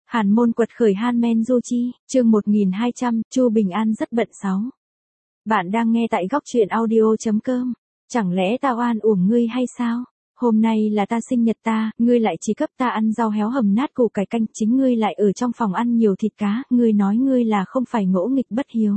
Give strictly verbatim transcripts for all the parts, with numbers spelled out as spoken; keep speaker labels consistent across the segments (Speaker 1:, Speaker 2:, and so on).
Speaker 1: Hàn môn quật khởi Han Du Chi, chương một nghìn hai trăm, Chu Bình An rất bận sáu. Bạn đang nghe tại góc truyện audio.com. Chẳng lẽ tao oan uổng ngươi hay sao? Hôm nay là ta sinh nhật ta, ngươi lại chỉ cấp ta ăn rau héo hầm nát củ cải canh, chính ngươi lại ở trong phòng ăn nhiều thịt cá, ngươi nói ngươi là không phải ngỗ nghịch bất hiếu.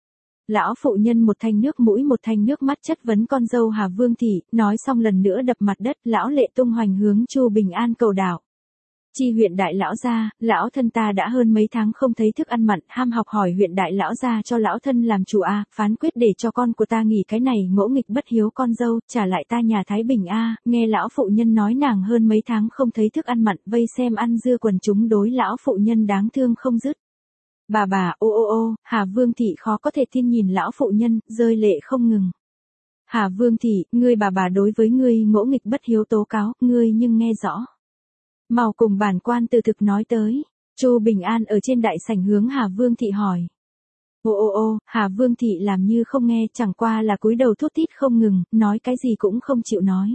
Speaker 1: Lão phụ nhân một thanh nước mũi một thanh nước mắt chất vấn con dâu Hà Vương Thị, nói xong lần nữa đập mặt đất, lão lệ tung hoành hướng Chu Bình An cầu đạo. Chi huyện đại lão gia, lão thân ta đã hơn mấy tháng không thấy thức ăn mặn, ham học hỏi huyện đại lão gia cho lão thân làm chủ a, phán quyết để cho con của ta nghỉ cái này ngỗ nghịch bất hiếu con dâu, trả lại ta nhà Thái Bình a. Nghe lão phụ nhân nói nàng hơn mấy tháng không thấy thức ăn mặn, vây xem ăn dưa quần chúng đối lão phụ nhân đáng thương không dứt. Bà bà, ô ô ô, Hà Vương Thị khó có thể tin nhìn lão phụ nhân, rơi lệ không ngừng. Hà Vương Thị, ngươi bà bà đối với ngươi ngỗ nghịch bất hiếu tố cáo, ngươi nhưng nghe rõ. Mau cùng bản quan từ thực nói tới. Chu Bình An ở trên đại sảnh hướng Hà Vương Thị hỏi. Ô ô ô, Hà Vương Thị làm như không nghe, chẳng qua là cúi đầu thút thít không ngừng, nói cái gì cũng không chịu nói.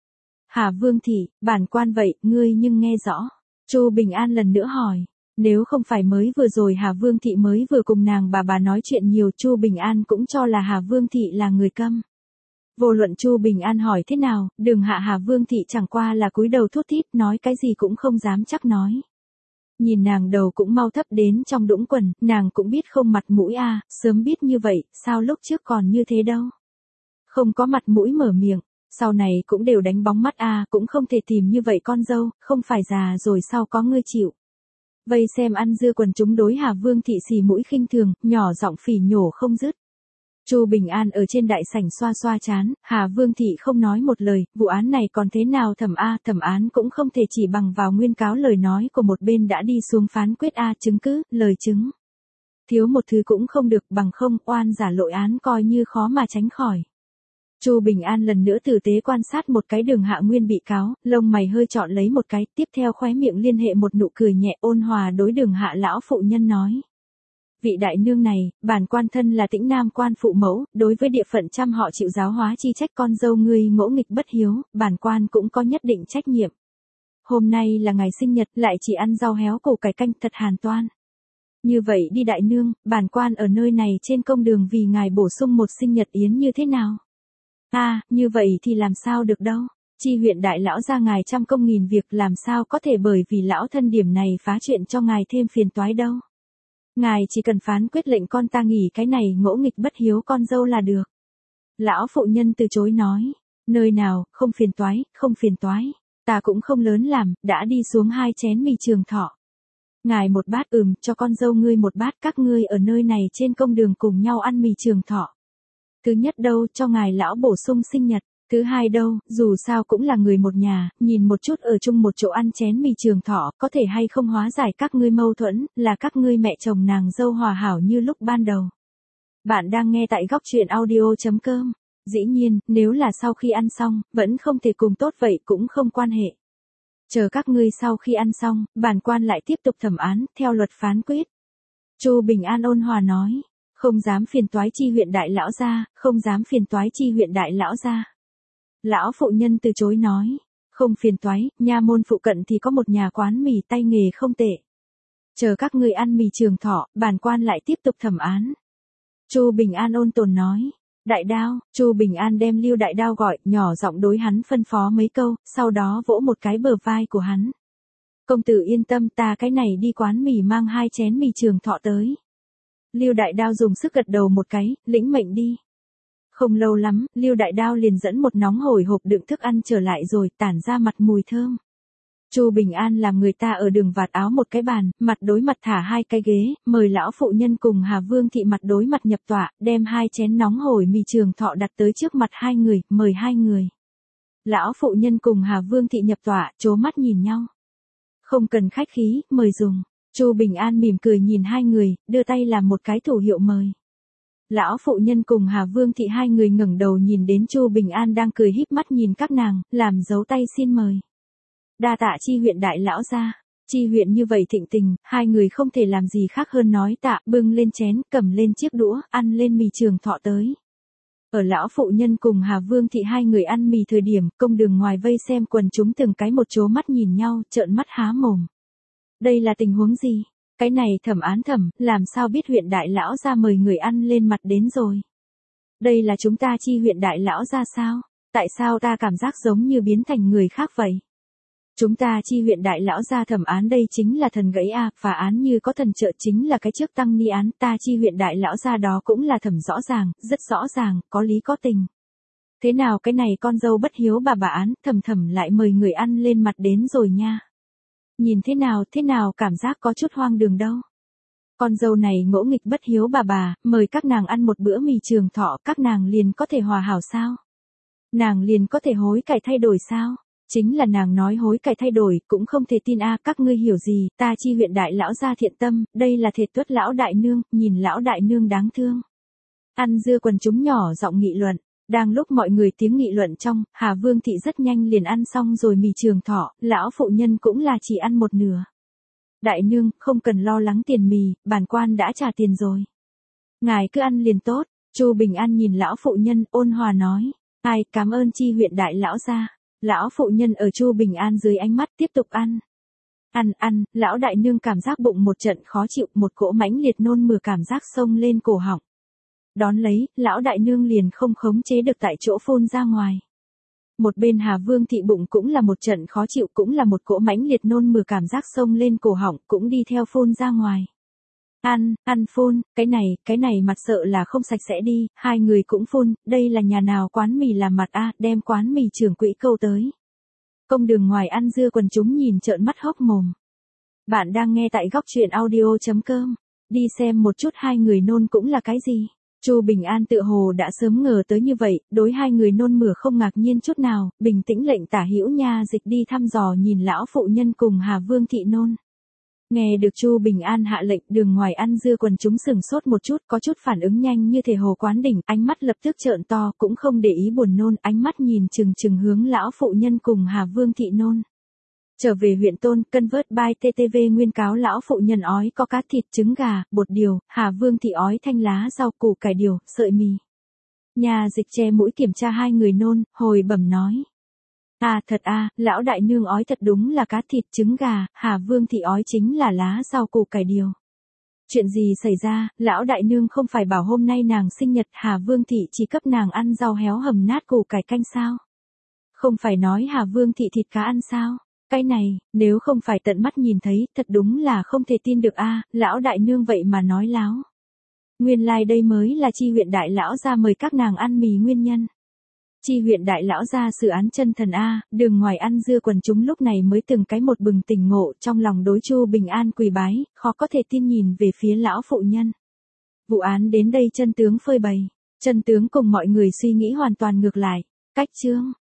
Speaker 1: Hà Vương Thị, bản quan vậy, ngươi nhưng nghe rõ. Chu Bình An lần nữa hỏi. Nếu không phải mới vừa rồi Hà Vương Thị mới vừa cùng nàng bà bà nói chuyện nhiều, Chu Bình An cũng cho là Hà Vương Thị là người câm. Vô luận Chu Bình An hỏi thế nào, Đường hạ Hà Vương Thị chẳng qua là cúi đầu thút thít, nói cái gì cũng không dám chắc nói. Nhìn nàng đầu cũng mau thấp đến trong đũng quần, nàng cũng biết không mặt mũi a, à, sớm biết như vậy, sao lúc trước còn như thế đâu. Không có mặt mũi mở miệng, sau này cũng đều đánh bóng mắt a, à, cũng không thể tìm như vậy con dâu, không phải già rồi sao có ngươi chịu. Vây xem ăn dưa quần chúng đối Hà Vương Thị xì mũi khinh thường, nhỏ giọng phỉ nhổ không dứt. Chu Bình An ở trên đại sảnh xoa xoa chán, Hà Vương Thị không nói một lời, vụ án này còn thế nào thẩm a, thẩm án cũng không thể chỉ bằng vào nguyên cáo lời nói của một bên đã đi xuống phán quyết a, chứng cứ, lời chứng. Thiếu một thứ cũng không được, bằng không oan giả lội án coi như khó mà tránh khỏi. Chu Bình An lần nữa tử tế quan sát một cái Đường hạ nguyên bị cáo, lông mày hơi chọn lấy một cái, tiếp theo khóe miệng liên hệ một nụ cười nhẹ ôn hòa đối Đường hạ lão phụ nhân nói. Vị đại nương này, bản quan thân là Tĩnh Nam quan phụ mẫu, đối với địa phận trăm họ chịu giáo hóa chi trách con dâu ngươi ngỗ nghịch bất hiếu, bản quan cũng có nhất định trách nhiệm. Hôm nay là ngày sinh nhật, lại chỉ ăn rau héo củ cải canh thật hàn toan. Như vậy đi đại nương, bản quan ở nơi này trên công đường vì ngài bổ sung một sinh nhật yến như thế nào? A, à, như vậy thì làm sao được đâu, chi huyện đại lão ra ngài trăm công nghìn việc làm sao có thể bởi vì lão thân điểm này phá chuyện cho ngài thêm phiền toái đâu. Ngài chỉ cần phán quyết lệnh con ta nghỉ cái này ngỗ nghịch bất hiếu con dâu là được. Lão phụ nhân từ chối nói, nơi nào, không phiền toái, không phiền toái, ta cũng không lớn làm, đã đi xuống hai chén mì trường thọ. Ngài một bát ừm, cho con dâu ngươi một bát, các ngươi ở nơi này trên công đường cùng nhau ăn mì trường thọ. Thứ nhất đâu, cho ngài lão bổ sung sinh nhật. Thứ hai đâu, dù sao cũng là người một nhà, nhìn một chút ở chung một chỗ ăn chén mì trường thọ, có thể hay không hóa giải các ngươi mâu thuẫn, là các ngươi mẹ chồng nàng dâu hòa hảo như lúc ban đầu. Bạn đang nghe tại góc truyện audio.com. Dĩ nhiên, nếu là sau khi ăn xong, vẫn không thể cùng tốt vậy cũng không quan hệ. Chờ các ngươi sau khi ăn xong, bản quan lại tiếp tục thẩm án, theo luật phán quyết. Chu Bình An ôn hòa nói, không dám phiền toái chi huyện đại lão gia, không dám phiền toái chi huyện đại lão gia. Lão phụ nhân từ chối nói, không phiền toái, nha môn phụ cận thì có một nhà quán mì tay nghề không tệ. Chờ các ngươi ăn mì trường thọ, bản quan lại tiếp tục thẩm án. Chu Bình An ôn tồn nói, đại đao, Chu Bình An đem Lưu đại đao gọi, nhỏ giọng đối hắn phân phó mấy câu, sau đó vỗ một cái bờ vai của hắn. Công tử yên tâm, ta cái này đi quán mì mang hai chén mì trường thọ tới. Lưu đại đao dùng sức gật đầu một cái, lĩnh mệnh đi. Không lâu lắm, Lưu đại đao liền dẫn một nóng hổi hộp đựng thức ăn trở lại rồi, tản ra mặt mùi thơm. Chu Bình An làm người ta ở đường vạt áo một cái bàn, mặt đối mặt thả hai cái ghế, mời lão phụ nhân cùng Hà Vương Thị mặt đối mặt nhập tọa, đem hai chén nóng hổi mì trường thọ đặt tới trước mặt hai người, mời hai người. Lão phụ nhân cùng Hà Vương Thị nhập tọa, trố mắt nhìn nhau. Không cần khách khí, mời dùng. Chu Bình An mỉm cười nhìn hai người, đưa tay làm một cái thủ hiệu mời. Lão phụ nhân cùng Hà Vương Thị hai người ngẩng đầu nhìn đến Chu Bình An đang cười híp mắt nhìn các nàng, làm dấu tay xin mời. Đa tạ chi huyện đại lão gia. Chi huyện như vậy thịnh tình, hai người không thể làm gì khác hơn nói tạ, bưng lên chén, cầm lên chiếc đũa, ăn lên mì trường thọ tới. Ở lão phụ nhân cùng Hà Vương Thị hai người ăn mì thời điểm, công đường ngoài vây xem quần chúng từng cái một chố mắt nhìn nhau, trợn mắt há mồm. Đây là tình huống gì? Cái này Thẩm Án Thẩm, làm sao biết huyện đại lão gia mời người ăn lên mặt đến rồi? Đây là chúng ta chi huyện đại lão gia sao? Tại sao ta cảm giác giống như biến thành người khác vậy? Chúng ta chi huyện đại lão gia thẩm án đây chính là thần gãy a, phá án như có thần trợ chính là cái trước tăng ni án, ta chi huyện đại lão gia đó cũng là thẩm rõ ràng, rất rõ ràng, có lý có tình. Thế nào cái này con dâu bất hiếu bà bà án, thầm thầm lại mời người ăn lên mặt đến rồi nha. Nhìn thế nào thế nào cảm giác có chút hoang đường đâu. Con dâu này ngỗ nghịch bất hiếu bà bà, mời các nàng ăn một bữa mì trường thọ, các nàng liền có thể hòa hảo sao? Nàng liền có thể hối cải thay đổi sao? Chính là nàng nói hối cải thay đổi, cũng không thể tin a, các ngươi hiểu gì, ta chi huyện đại lão gia thiện tâm, đây là thể tuất lão đại nương, nhìn lão đại nương đáng thương. Ăn dưa quần chúng nhỏ giọng nghị luận, đang lúc mọi người tiếng nghị luận trong, Hà Vương thị rất nhanh liền ăn xong rồi mì trường thọ, lão phụ nhân cũng là chỉ ăn một nửa. Đại nương, không cần lo lắng tiền mì, bản quan đã trả tiền rồi. Ngài cứ ăn liền tốt, Chu Bình An nhìn lão phụ nhân, ôn hòa nói, ai, cảm ơn chi huyện đại lão gia. Lão phụ nhân ở Chu Bình An dưới ánh mắt tiếp tục ăn. Ăn ăn, lão đại nương cảm giác bụng một trận khó chịu, một cỗ mãnh liệt nôn mửa cảm giác xông lên cổ họng. Đón lấy, lão đại nương liền không khống chế được tại chỗ phun ra ngoài. Một bên Hà Vương thị bụng cũng là một trận khó chịu, cũng là một cỗ mãnh liệt nôn mửa cảm giác xông lên cổ họng, cũng đi theo phun ra ngoài. Ăn, ăn phun, cái này, cái này mặt sợ là không sạch sẽ đi, hai người cũng phun, đây là nhà nào quán mì làm mặt a, đem quán mì trưởng quỹ câu tới. Công đường ngoài ăn dưa quần chúng nhìn trợn mắt hốc mồm. Bạn đang nghe tại góc truyện audio.com, đi xem một chút hai người nôn cũng là cái gì. Chu Bình An tự hồ đã sớm ngờ tới như vậy, đối hai người nôn mửa không ngạc nhiên chút nào, bình tĩnh lệnh Tả Hữu Nha Dịch đi thăm dò nhìn lão phụ nhân cùng Hà Vương thị nôn. Nghe được Chu Bình An hạ lệnh, đường ngoài ăn dưa quần chúng sừng sốt một chút, có chút phản ứng nhanh như thể hồ quán đỉnh, ánh mắt lập tức trợn to, cũng không để ý buồn nôn, ánh mắt nhìn chừng chừng hướng lão phụ nhân cùng Hà Vương thị nôn. Trở về huyện Tôn, cân vớt by tê tê vê nguyên cáo lão phụ nhân ói có cá thịt trứng gà, bột điều, Hà Vương thị ói thanh lá rau củ cải điều, sợi mì. Nhà Dịch che mũi kiểm tra hai người nôn, hồi bẩm nói. À thật à, lão đại nương ói thật đúng là cá thịt trứng gà, Hà Vương thị ói chính là lá rau củ cải điều. Chuyện gì xảy ra, lão đại nương không phải bảo hôm nay nàng sinh nhật, Hà Vương thị chỉ cấp nàng ăn rau héo hầm nát củ cải canh sao? Không phải nói Hà Vương thị thịt cá ăn sao? Cái này, nếu không phải tận mắt nhìn thấy, thật đúng là không thể tin được a, lão đại nương vậy mà nói láo. Nguyên lai like đây mới là chi huyện đại lão gia mời các nàng ăn mì nguyên nhân. Chi huyện đại lão gia xử án chân thần a, đường ngoài ăn dưa quần chúng lúc này mới từng cái một bừng tỉnh ngộ, trong lòng đối Chu Bình An quỳ bái, khó có thể tin nhìn về phía lão phụ nhân. Vụ án đến đây chân tướng phơi bày, chân tướng cùng mọi người suy nghĩ hoàn toàn ngược lại. Cách chương